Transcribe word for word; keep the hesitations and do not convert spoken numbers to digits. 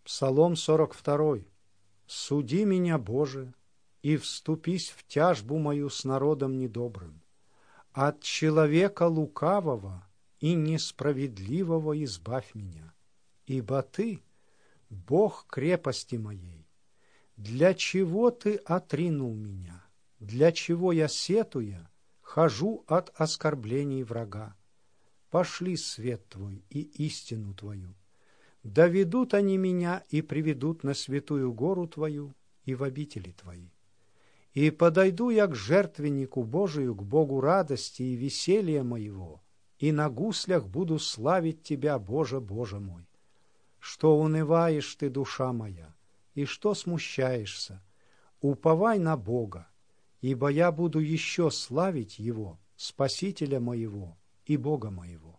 Псалом сорок второй. «Суди меня, Боже, и вступись в тяжбу мою с народом недобрым. От человека лукавого и несправедливого избавь меня, ибо Ты — Бог крепости моей. Для чего Ты отринул меня? Для чего я, сетуя, хожу от оскорблений врага? Пошли свет Твой и истину Твою. Доведут они меня и приведут на святую гору Твою и в обители Твои. И подойду я к жертвеннику Божию, к Богу радости и веселья моего, и на гуслях буду славить Тебя, Боже, Боже мой. Что унываешь ты, душа моя, и что смущаешься? Уповай на Бога, ибо я буду еще славить Его, Спасителя моего и Бога моего.